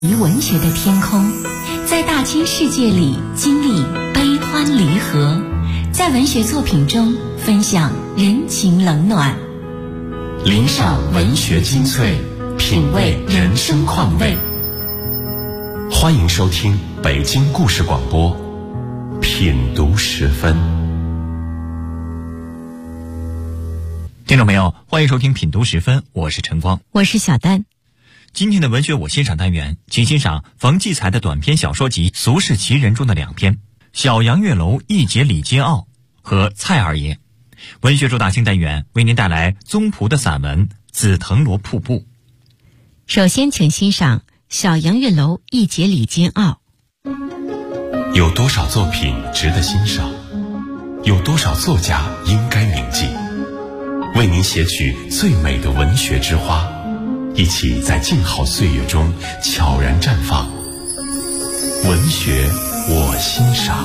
于文学的天空，在大千世界里经历悲欢离合，在文学作品中分享人情冷暖， 领赏文学精粹，品味人生况味。欢迎收听北京故事广播品读时分。 听众朋友，欢迎收听品读时分，我是陈光， 我是小丹。 今天的文学我欣赏单元，请欣赏冯骥才的短篇小说集《俗世奇人》中的两篇《小杨月楼一节李金傲》和《蔡二爷》。文学周大兴单元为您带来宗璞的散文《紫藤萝瀑布》。 首先请欣赏《小杨月楼一节李金傲》。 有多少作品值得欣赏？有多少作家应该铭记？为您写取最美的文学之花，一起在静好岁月中悄然绽放。文学我欣赏。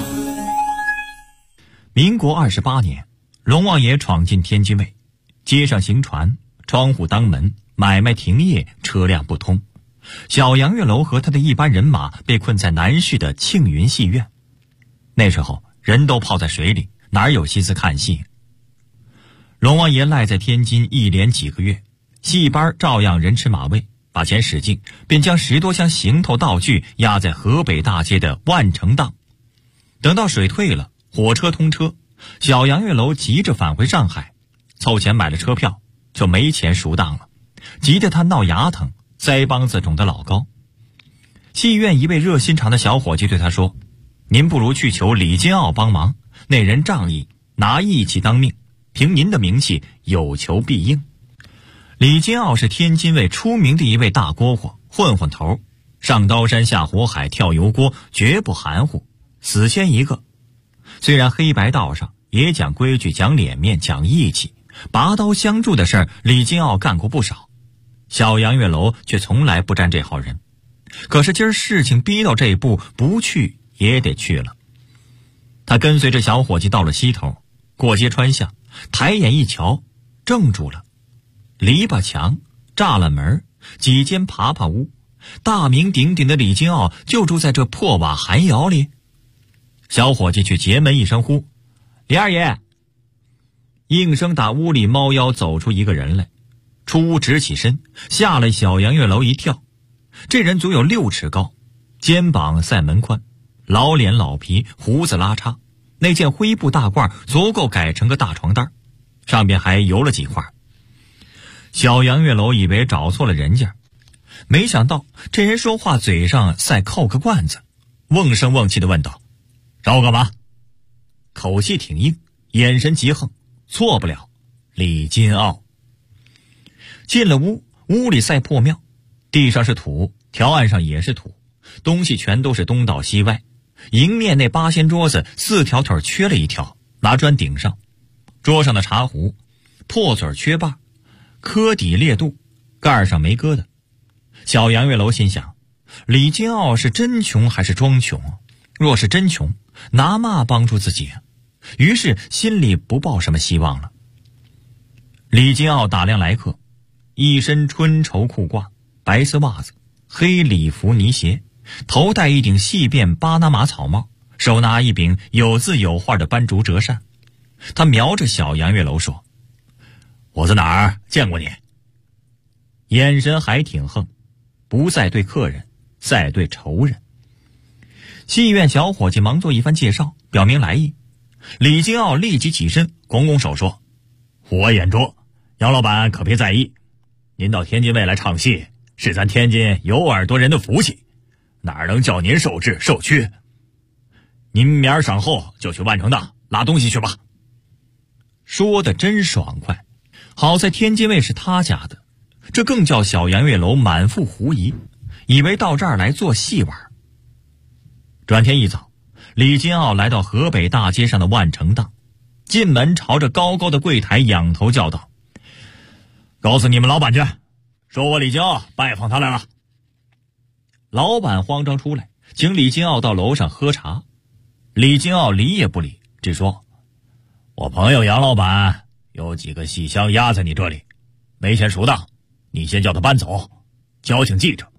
民国28年，龙王爷闯进天津卫，街上行船，窗户当门，买卖停业，车辆不通。小杨月楼和他的一班人马被困在南市的庆云戏院。那时候人都泡在水里，哪有心思看戏？龙王爷赖在天津一连几个月，戏班照样人吃马喂，把钱使尽，便将10多箱行头道具压在河北大街的万城档。等到水退了，火车通车，小杨月楼急着返回上海，凑钱买了车票，就没钱赎档了，急得他闹牙疼，腮帮子肿得老高。戏院一位热心肠的小伙计对他说：“您不如去求李金傲帮忙，那人仗义，拿义气当命，凭您的名气，有求必应。”李金傲是天津卫出名的一位大蝈蝈，混混头，上刀山下火海跳油锅，绝不含糊，死先一个。虽然黑白道上也讲规矩，讲脸面，讲义气，拔刀相助的事儿李金傲干过不少，小杨月楼却从来不沾这号人。可是今儿事情逼到这一步，不去也得去了。他跟随着小伙计到了西头，过街穿巷，抬眼一瞧，怔住了。篱笆墙，栅栏门，几间爬爬屋，大名鼎鼎的李金傲就住在这破瓦寒窑里。小伙计去结门一声呼：“李二爷！”应声打屋里猫腰走出一个人来，出屋直起身，吓了小杨月楼一跳。这人足有6尺高，肩膀赛门宽，老脸老皮，胡子拉碴，那件灰布大褂足够改成个大床单，上边还油了几块。小杨月楼以为找错了人家，没想到这人说话嘴上赛扣个罐子，瓮声瓮气地问道：“找我干嘛？”口气挺硬，眼神极横，错不了，李金傲。进了屋，屋里赛破庙，地上是土，条案上也是土，东西全都是东倒西歪。迎面那8仙桌子4条腿缺了一条，拿砖顶上。桌上的茶壶破嘴缺把，磕底裂肚，盖上没疙瘩。小杨月楼心想，李金傲是真穷还是装穷？若是真穷，拿嘛帮助自己啊？于是心里不抱什么希望了。李金傲打量来客，一身春绸裤褂，白色袜子，黑礼服呢鞋，头戴一顶细便巴拿马草帽，手拿一柄有字有画的斑竹折扇。他瞄着小杨月楼说：“我在哪儿见过你？”眼神还挺横，不再对客人，再对仇人。戏院小伙计忙做一番介绍，表明来意。李金傲立即起身，拱拱手说：“我眼拙，杨老板可别在意。您到天津卫来唱戏，是咱天津有耳朵人的福气，哪能叫您受制受屈？您明儿晌后就去万城档拉东西去吧。”说的真爽快，好在天津卫是他家的，这更叫小杨月楼满腹狐疑，以为到这儿来做戏玩。转天一早，李金傲来到河北大街上的万城档，进门朝着高高的柜台仰头叫道：“告诉你们老板去，说我李金傲拜访他来了。”老板慌张出来，请李金傲到楼上喝茶。李金傲理也不理，只说：“我朋友杨老板有几个戏箱压在你这里，没钱赎档，你先叫他搬走，交情记着，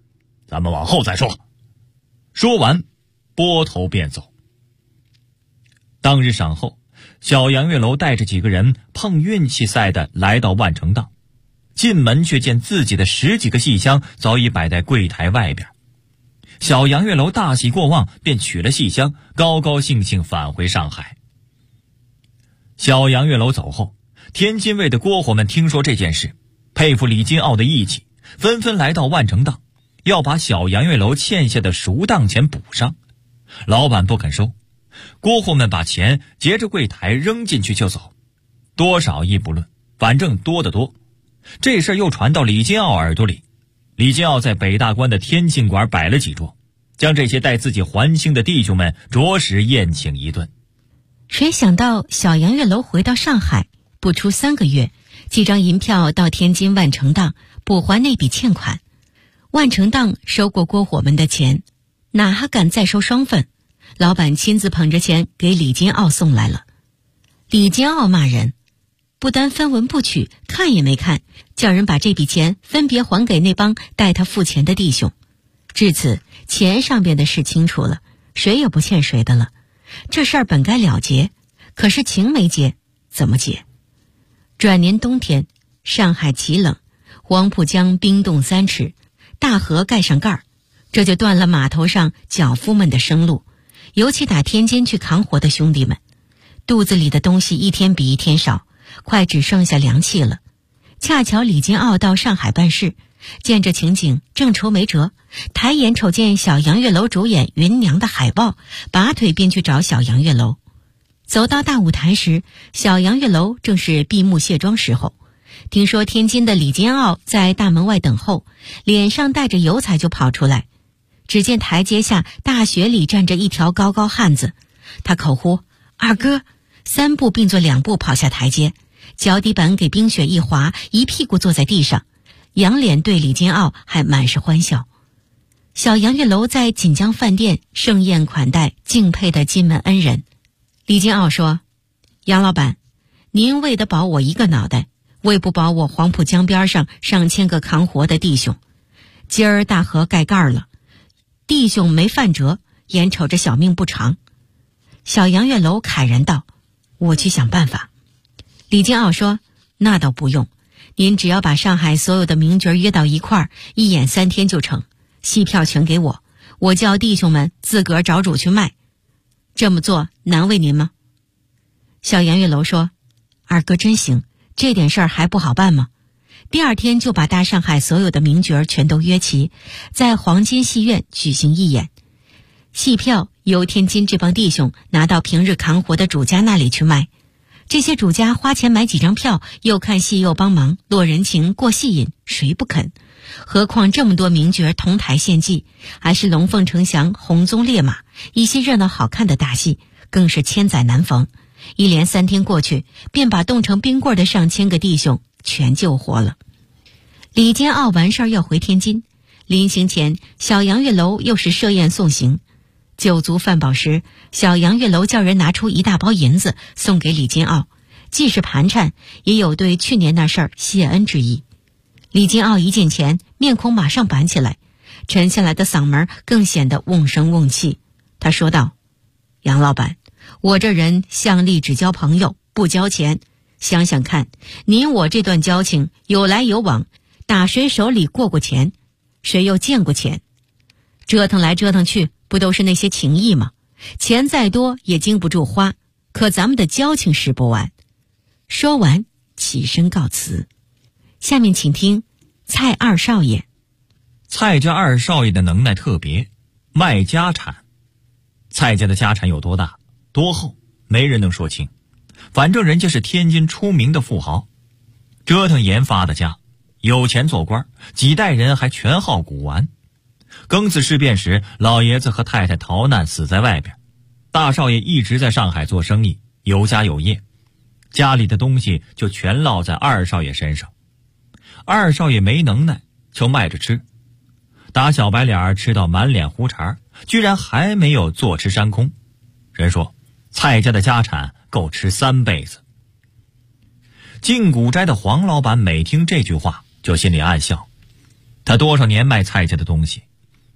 咱们往后再说。说完，拨头便走。当日晌后，小杨月楼带着几个人碰运气赛的来到万城档，进门却见自己的10几个戏箱早已摆在柜台外边。小杨月楼大喜过望，便取了戏箱，高高兴兴返回上海。小杨月楼走后，天津卫的蝈蝈们听说这件事，佩服李金傲的义气，纷纷来到万城档，要把小杨月楼欠下的赎档钱补上。老板不肯收，蝈蝈们把钱截着柜台扔进去就走，多少亦不论，反正多得多。这事又传到李金傲耳朵里，李金傲在北大关的天庆馆摆了几桌，将这些带自己还清的弟兄们着实宴请一顿。 谁想到小杨月楼回到上海不出3个月，几张银票到天津万城档补还那笔欠款。万城档收过蝈蝈们的钱，哪还敢再收双份？老板亲自捧着钱给李金傲送来了。李金傲骂人，不单分文不取，看也没看，叫人把这笔钱分别还给那帮带他付钱的弟兄。至此，钱上边的事清楚了，谁也不欠谁的了。这事儿本该了结，可是情没结，怎么结？转年冬天，上海极冷，黄浦江冰冻3尺，大河盖上盖儿，这就断了码头上脚夫们的生路，尤其打天津去扛活的兄弟们，肚子里的东西一天比一天少，快只剩下凉气了。恰巧李金傲到上海办事，见这情景正愁没辙，抬眼瞅见小杨月楼主演芸娘的海报，拔腿便去找小杨月楼。走到大舞台时，小杨月楼正是闭幕卸妆时候。听说天津的李金傲在大门外等候，脸上带着油彩就跑出来。只见台阶下大雪里站着一条高高汉子，他口呼二哥，3步并作2步跑下台阶，脚底板给冰雪一滑，一屁股坐在地上，仰脸对李金傲还满是欢笑。小杨月楼在锦江饭店盛宴款待敬佩的金门恩人。李金傲说，杨老板，您为得保我一个脑袋，为不保我黄浦江边上上千个扛活的弟兄。今儿大河盖盖了，弟兄没饭辙，眼瞅着小命不长。小杨月楼慨然道，我去想办法。李金傲说，那倒不用，您只要把上海所有的名角约到一块儿，一演3天就成，戏票全给我，我叫弟兄们自个儿找主去卖。这么做难为您吗？小杨月楼说，二哥真行，这点事儿还不好办吗？第2天就把大上海所有的名角全都约齐，在黄金戏院举行一演，戏票由天津这帮弟兄拿到平日扛活的主家那里去卖。这些主家花钱买几张票，又看戏又帮忙，落人情过戏瘾，谁不肯？何况这么多名角同台献技，还是龙凤呈祥、红鬃烈马，一些热闹好看的大戏，更是千载难逢。一连3天过去，便把冻成冰棍的上千个弟兄全救活了。李金傲完事儿要回天津，临行前，小杨月楼又是设宴送行。酒足饭饱时，小杨月楼叫人拿出1大包银子送给李金傲，既是盘缠，也有对去年那事儿谢恩之意。李金傲一见钱，面孔马上板起来，沉下来的嗓门更显得瓮声瓮气。他说道，杨老板，我这人向力只交朋友，不交钱。想想看，您我这段交情有来有往，打谁手里过过钱，谁又见过钱？折腾来折腾去，不都是那些情谊吗？钱再多也经不住花，可咱们的交情使不完。说完，起身告辞。下面请听蔡二少爷。 蔡家二少爷的能耐特别，卖家产。蔡家的家产有多大多厚，没人能说清，反正人家是天津出名的富豪，折腾研发的家，有钱做官，几代人还全好古玩。庚子事变时，老爷子和太太逃难死在外边，大少爷一直在上海做生意，有家有业，家里的东西就全落在二少爷身上。二少爷没能耐，就卖着吃，打小白脸吃到满脸胡茬，居然还没有坐吃山空。人说蔡家的家产够吃3辈子。进古斋的黄老板每听这句话就心里暗笑，他多少年卖蔡家的东西，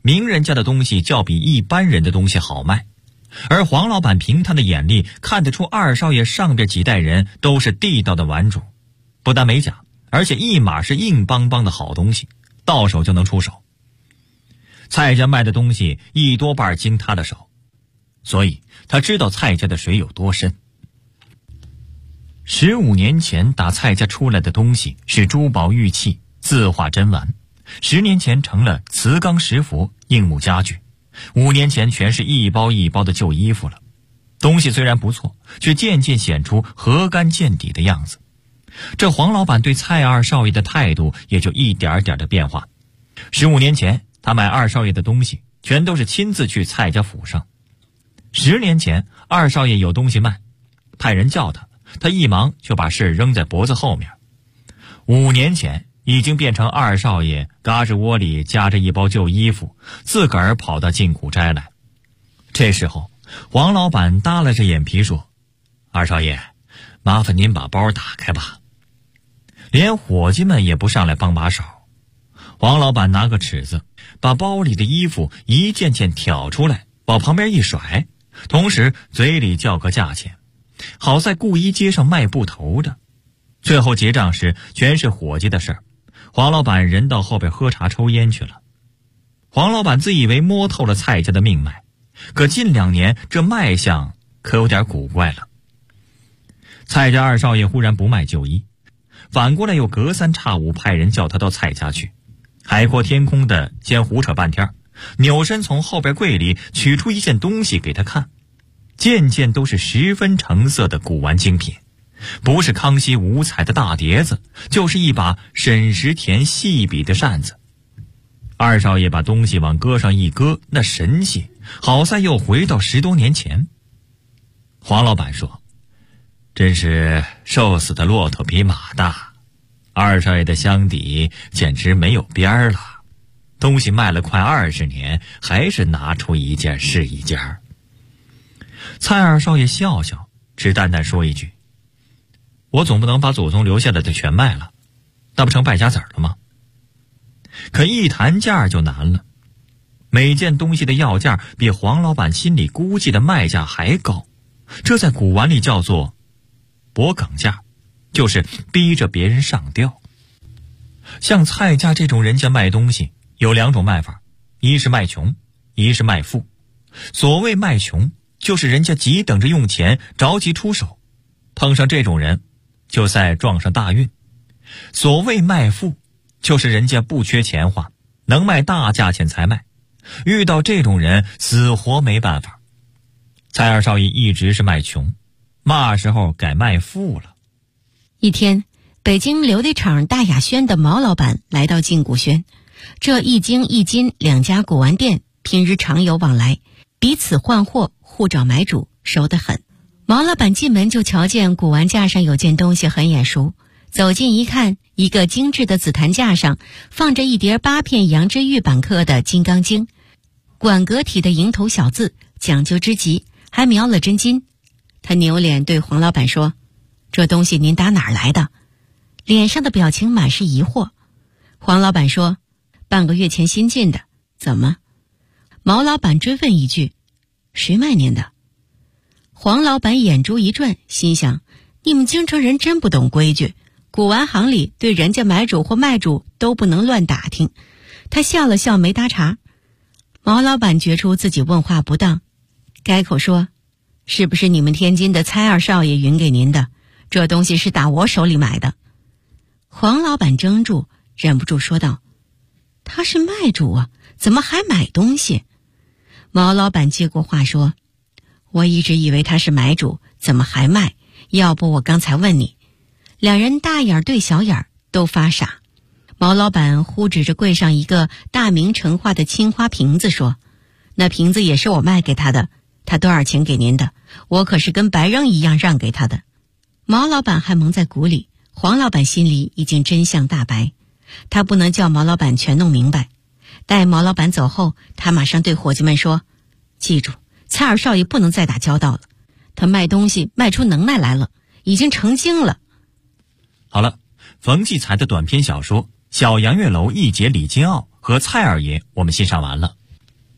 名人家的东西较比一般人的东西好卖，而黄老板凭他的眼力看得出二少爷上边几代人都是地道的玩主，不但没假，而且一码是硬邦邦的好东西，到手就能出手。蔡家卖的东西一多半经他的手，所以他知道蔡家的水有多深。15年前打蔡家出来的东西是珠宝玉器、字画珍玩，10年前成了瓷缸石佛、硬木家具，5年前全是一包一包的旧衣服了。东西虽然不错，却渐渐显出河干见底的样子。这黄老板对蔡二少爷的态度也就一点点的变化。15年前他买二少爷的东西全都是亲自去蔡家府上，10年前二少爷有东西卖，派人叫他，他一忙就把事扔在脖子后面。5年前已经变成二少爷嘎吱窝里夹着一包旧衣服，自个儿跑到进古斋来。这时候黄老板耷拉着眼皮说：“二少爷，麻烦您把包打开吧。”连伙计们也不上来帮把手。黄老板拿个尺子，把包里的衣服一件件挑出来，往旁边一甩，同时嘴里叫个价钱，好在故衣街上卖布头的。最后结账时全是伙计的事儿，黄老板人到后边喝茶抽烟去了。黄老板自以为摸透了蔡家的命脉，可近2年这脉象可有点古怪了。蔡家二少爷忽然不卖旧衣，反过来又隔三差五派人叫他到蔡家去，海阔天空的先胡扯半天，扭身从后边柜里取出一件东西给他看，件件都是十分成色的古玩精品，不是康熙五彩的大碟子，就是一把沈石田细笔的扇子。二少爷把东西往搁上一搁，那神气好在又回到10多年前。黄老板说：“真是瘦死的骆驼比马大，二少爷的箱底简直没有边儿了，东西卖了快20年，还是拿出一件是一件。”蔡二少爷笑笑，只淡淡说一句：“我总不能把祖宗留下来的全卖了，那不成败家子了吗？”可一谈价就难了，每件东西的要价比黄老板心里估计的卖价还高，这在古玩里叫做博梗价，就是逼着别人上吊。像蔡家这种人家卖东西有2种卖法，一是卖穷，一是卖富。所谓卖穷，就是人家急等着用钱，着急出手，碰上这种人就再撞上大运。所谓卖富，就是人家不缺钱花，能卖大价钱才卖，遇到这种人死活没办法。蔡二少爷一直是卖穷，嘛时候改卖富了。 一天，北京琉璃厂大雅轩的毛老板来到靖古轩，这一京一金2家古玩店平日常有往来，彼此换货，互找买主，熟得很。毛老板进门就瞧见古玩架上有件东西很眼熟，走近一看，一个精致的紫檀架上放着一叠8片羊脂玉板刻的《金刚经》，馆阁体的蝇头小字，讲究之极，还描了真金。他扭脸对黄老板说：“这东西您打哪儿来的？”脸上的表情满是疑惑。黄老板说：“半个月前新进的。”怎么？毛老板追问一句：“谁卖您的？”黄老板眼珠一转，心想：你们京城人真不懂规矩，古玩行里对人家买主或卖主都不能乱打听。他笑了笑，没搭茬。毛老板觉出自己问话不当，改口说：“是不是你们天津的蔡二少爷匀给您的？这东西是打我手里买的。”黄老板怔住，忍不住说道：“他是卖主啊，怎么还买东西？”毛老板接过话说：“我一直以为他是买主，怎么还卖？要不我刚才问你。”2人大眼对小眼，都发傻。毛老板忽指着柜上一个大明成画的青花瓶子说：“那瓶子也是我卖给他的，他多少钱给您的？我可是跟白扔一样让给他的。”毛老板还蒙在鼓里，黄老板心里已经真相大白，他不能叫毛老板全弄明白。待毛老板走后，他马上对伙计们说：“记住，蔡二少爷不能再打交道了，他卖东西卖出能耐来了，已经成精了。” 好了，冯骥才的短篇小说《小杨月楼一解李金傲》和蔡二爷我们欣赏完了。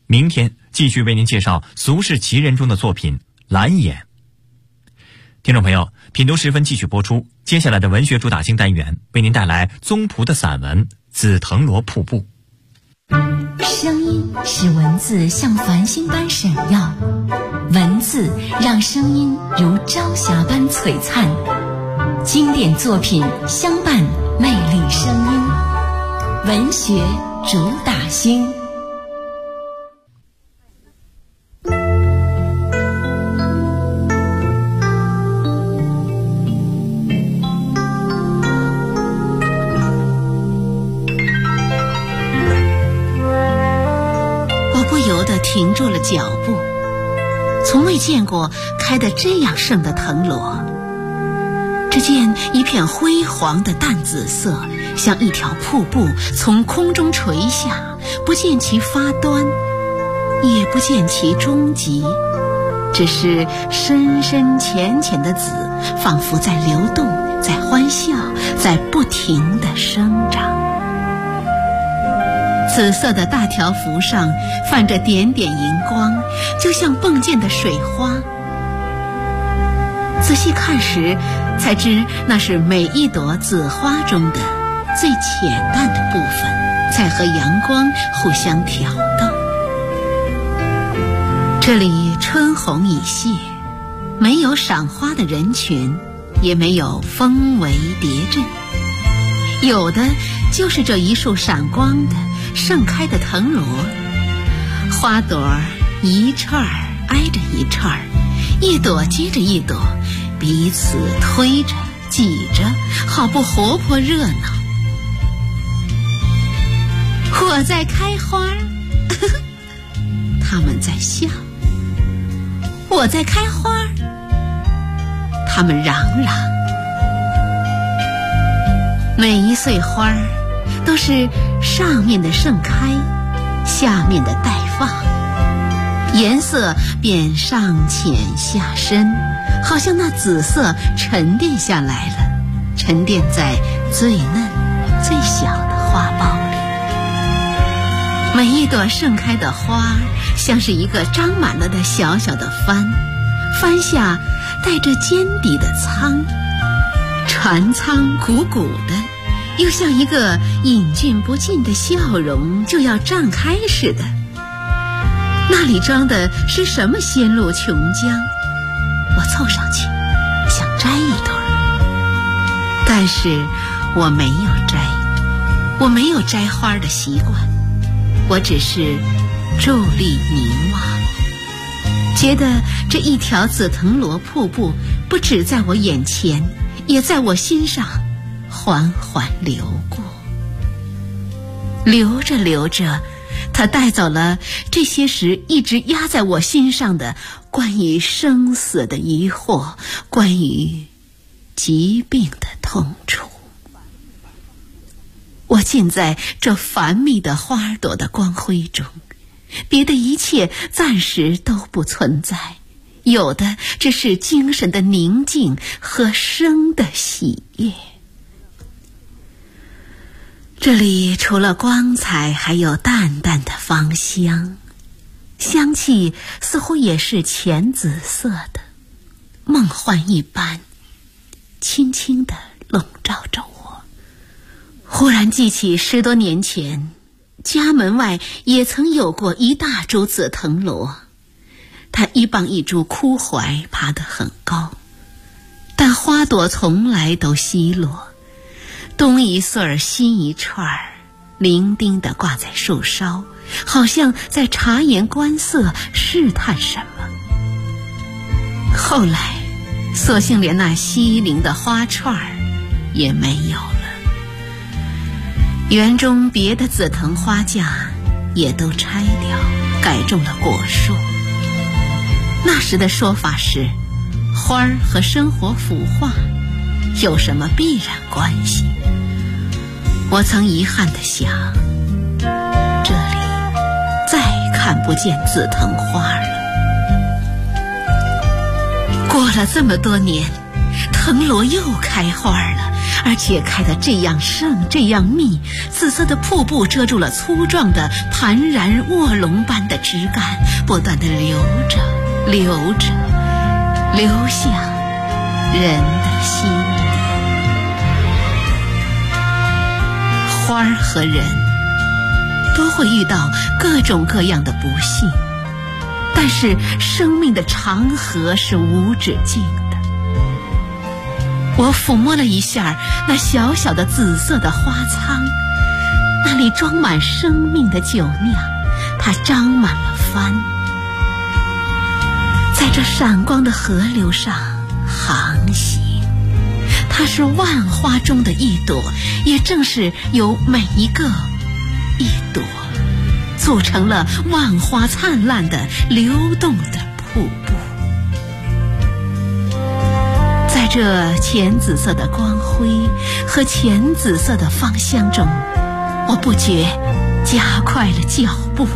明天继续为您介绍俗世奇人中的作品《蓝眼》。听众朋友，品读时分继续播出，接下来的文学主打星单元为您带来宗璞的散文《紫藤萝瀑布》。 声音使文字像繁星般闪耀，文字让声音如朝霞般璀璨，经典作品相伴魅力声音，文学主打星。 停住了脚步，从未见过开得这样盛的藤萝。只见一片辉煌的淡紫色，像一条瀑布从空中垂下，不见其发端，也不见其终极，只是深深浅浅的紫，仿佛在流动，在欢笑，在不停地生长。紫色的大条幅上泛着点点银光，就像迸溅的水花。仔细看时，才知那是每一朵紫花中的最浅淡的部分，在和阳光互相挑逗。这里春红已谢，没有赏花的人群，也没有蜂围蝶阵，有的就是这一束闪光的盛开的藤萝，花朵一串儿挨着一串儿，一朵接着一朵，彼此推着挤着，好不活泼热闹。我在开花，他们在笑；我在开花，他们嚷嚷。每一穗花都是上面的盛开，下面的待放，颜色便上浅下深，好像那紫色沉淀下来了，沉淀在最嫩最小的花苞里。每一朵盛开的花像是一个张满了的小小的帆，帆下带着尖底的舱，船舱鼓鼓的，又像一个隐俊不尽的笑容就要绽开似的。那里装的是什么鲜露琼浆？我凑上去想摘一朵，但是我没有摘，我没有摘花的习惯，我只是伫立凝望，觉得这一条紫藤萝瀑布不只在我眼前，也在我心上缓缓流过。流着流着，它带走了这些时一直压在我心上的关于生死的疑惑，关于疾病的痛楚。我浸在这繁密的花朵的光辉中，别的一切暂时都不存在，有的只是精神的宁静和生的喜悦。这里除了光彩，还有淡淡的芳香，香气似乎也是浅紫色的，梦幻一般，轻轻地笼罩着我。忽然记起10多年前，家门外也曾有过一大株紫藤萝，它一傍一株枯槐爬得很高，但花朵从来都稀落，东一穗儿西一串儿，伶仃地挂在树梢，好像在察言观色，试探什么。后来索性连那稀零的花串儿也没有了，园中别的紫藤花架也都拆掉，改种了果树。那时的说法是，花儿和生活腐化有什么必然关系？我曾遗憾地想，这里再看不见紫藤花了。过了这么多年，藤萝又开花了， 而且开得这样盛这样密，紫色的瀑布遮住了粗壮的盘然卧龙般的枝干，不断地流着流着，流向人的心底。花儿和人都会遇到各种各样的不幸，但是生命的长河是无止境的。我抚摸了一下那小小的紫色的花舱，那里装满生命的酒酿，它张满了帆，在这闪光的河流上航行。它是万花中的一朵，也正是由每一个一朵组成了万花灿烂的流动的瀑布。在这浅紫色的光辉和浅紫色的芳香中，我不觉加快了脚步。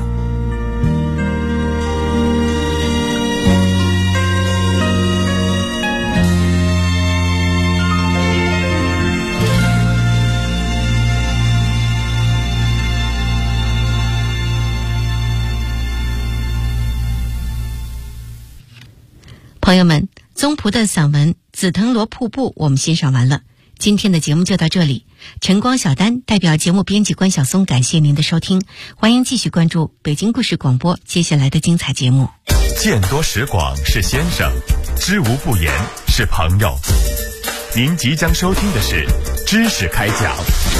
朋友们，宗璞的散文《紫藤萝瀑布》我们欣赏完了，今天的节目就到这里。晨光小丹代表节目编辑关晓松，感谢您的收听，欢迎继续关注北京故事广播接下来的精彩节目。 见多识广是先生，知无不言是朋友。您即将收听的是知识开讲。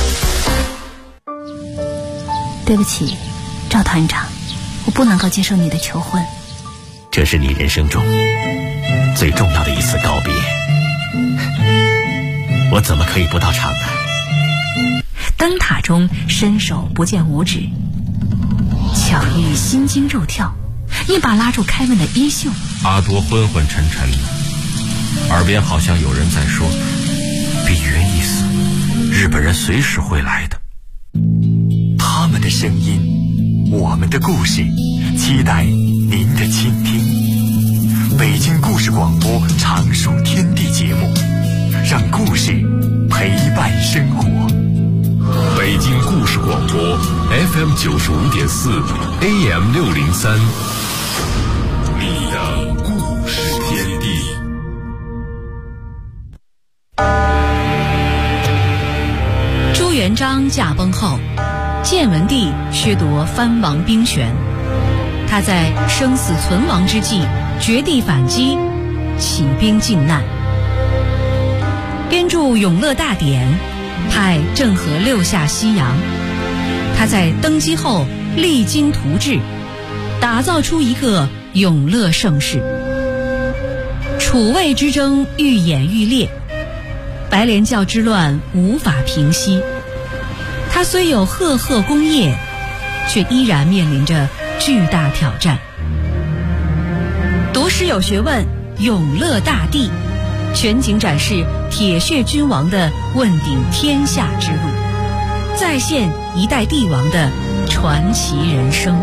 对不起，赵团长，我不能够接受你的求婚。 这是你人生中最重要的一次告别，我怎么可以不到场呢？ 灯塔中伸手不见五指，巧遇心惊肉跳，一把拉住凯文的衣袖。 阿多昏昏沉沉的，耳边好像有人在说：“比约一死，日本人随时会来的。” 他们的声音，我们的故事，期待您的倾听。北京故事广播常熟天地节目，让故事陪伴生活。 北京故事广播 FM 95.4 AM 603，你的故事天地。 朱元璋驾崩后，建文帝削夺藩王兵权，他在生死存亡之际绝地反击，起兵靖难，编著《永乐大典》，派郑和六下西洋。他在登基后励精图治，打造出一个永乐盛世。楚魏之争愈演愈烈，白莲教之乱无法平息。他虽有赫赫功业，却依然面临着巨大挑战。读诗有学问，永乐大帝全景展示铁血君王的问鼎天下之路，再现一代帝王的传奇人生。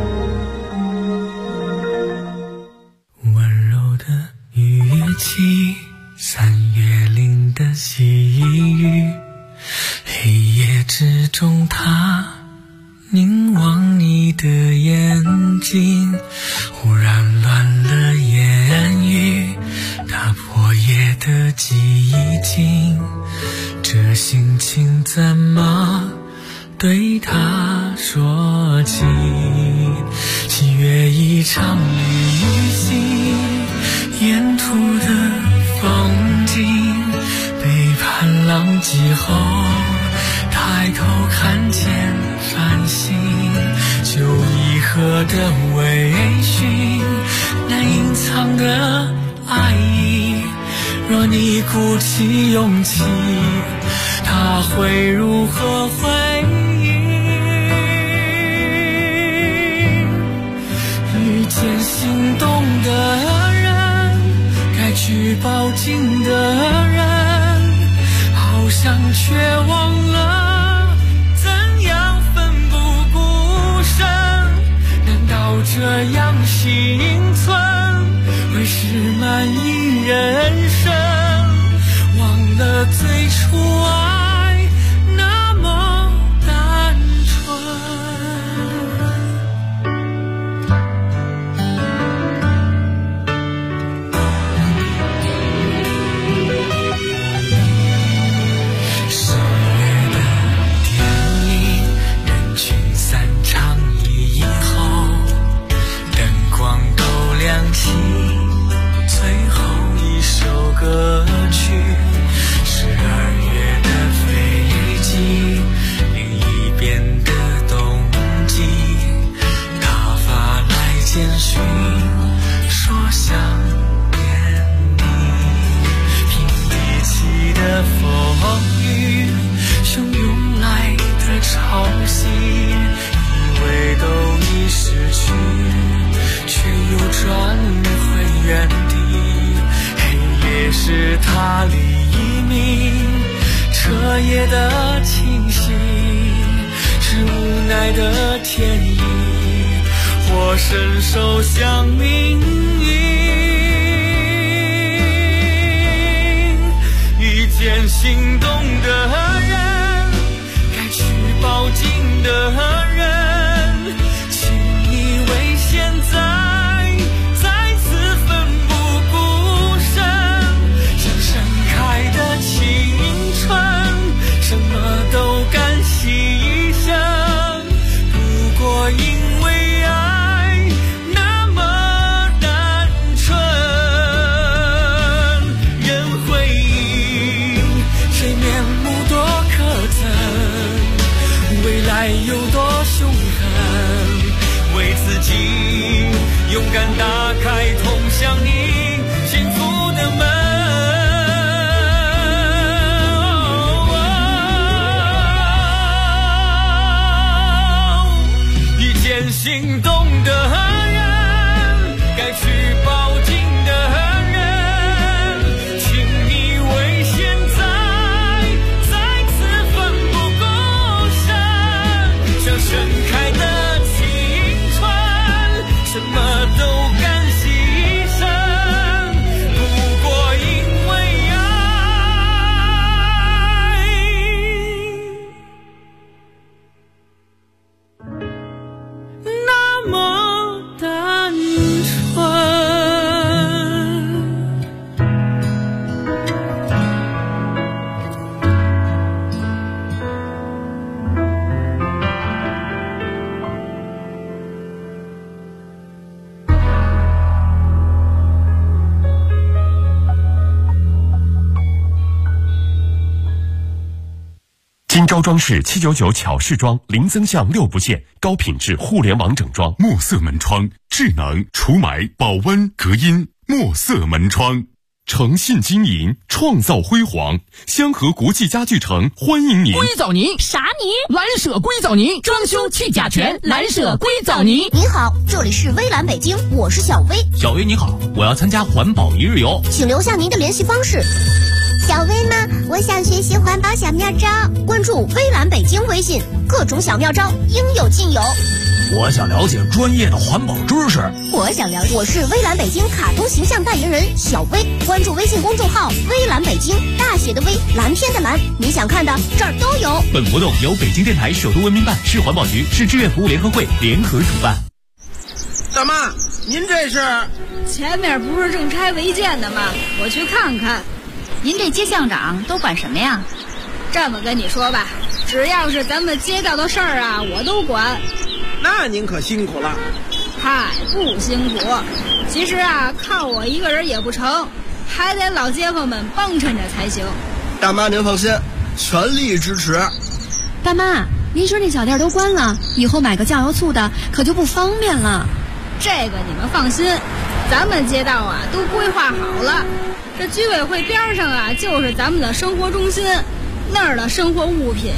温柔的乐器，三月林的细雨，黑夜之中他凝望你的眼睛，忽然乱了言语，打破夜的寂静，这心情怎么对他说起？七月一场旅行，沿途的风景，背叛浪迹后抬头看见繁星，就一河的微醺，难隐藏的爱意，若你鼓起勇气，他会如何回应？遇见心动的人，该去抱紧的人，好像却忘了怎样奋不顾身。难道这样幸存会是满意人生？忘了最初爱那么单纯。10月的电影，人群散场以后，灯光都亮起，最后一首歌曲。12月的飞机，另一边的冬季，他发来简讯说想念你。平地起的风雨，汹涌来的潮汐，以为都已失去，却又转回原地。黑夜是他黎明，彻夜的清醒，是无奈的天意，我伸手向命运。遇见心动的人，该去抱紧的人，请你为现在再次奋不顾身，像盛开的青春，什么都敢牺牲，不过因为爱那么单纯。人回应，谁面目多可憎，未来有多凶狠，为自己勇敢打开通向你幸福的门。遇见心动的人，该去抱紧的人，请你为现在再次奋不顾身，像盛开的青春，什么都敢牺牲，不过因为爱那么单纯。 金招装饰799巧饰装，零增项6不限，高品质互联网整装。 墨色门窗，智能除霾、保温、隔音。墨色门窗，诚信经营，创造辉煌。香河国际家具城欢迎您。 硅藻泥啥泥？ 蓝舍硅藻泥，装修去甲醛，蓝舍硅藻泥。 您好，这里是微蓝北京，我是小薇。 小薇你好，我要参加环保一日游， 请留下您的联系方式。小薇吗？我想学习环保小妙招，关注微蓝北京微信，各种小妙招应有尽有。 我想了解专业的环保知识。 我想了解，我是微蓝北京卡通形象代言人小薇，关注微信公众号微蓝北京，大写的微，蓝天的蓝，你想看的这儿都有。 本活动由北京电台首都文明办、市环保局、市志愿服务联合会联合主办。 大妈，您这是？ 前面不是正拆违建的吗？我去看看。 您这街巷长都管什么呀？ 这么跟你说吧，只要是咱们街道的事儿啊，我都管。 那您可辛苦了。 嗨，不辛苦。其实啊，靠我一个人也不成，还得老街坊们帮衬着才行。 大妈您放心，全力支持。 大妈，您说那小店都关了，以后买个酱油醋的可就不方便了。 这个你们放心，咱们街道啊都规划好了。这居委会边上啊，就是咱们的生活中心，那儿的生活物品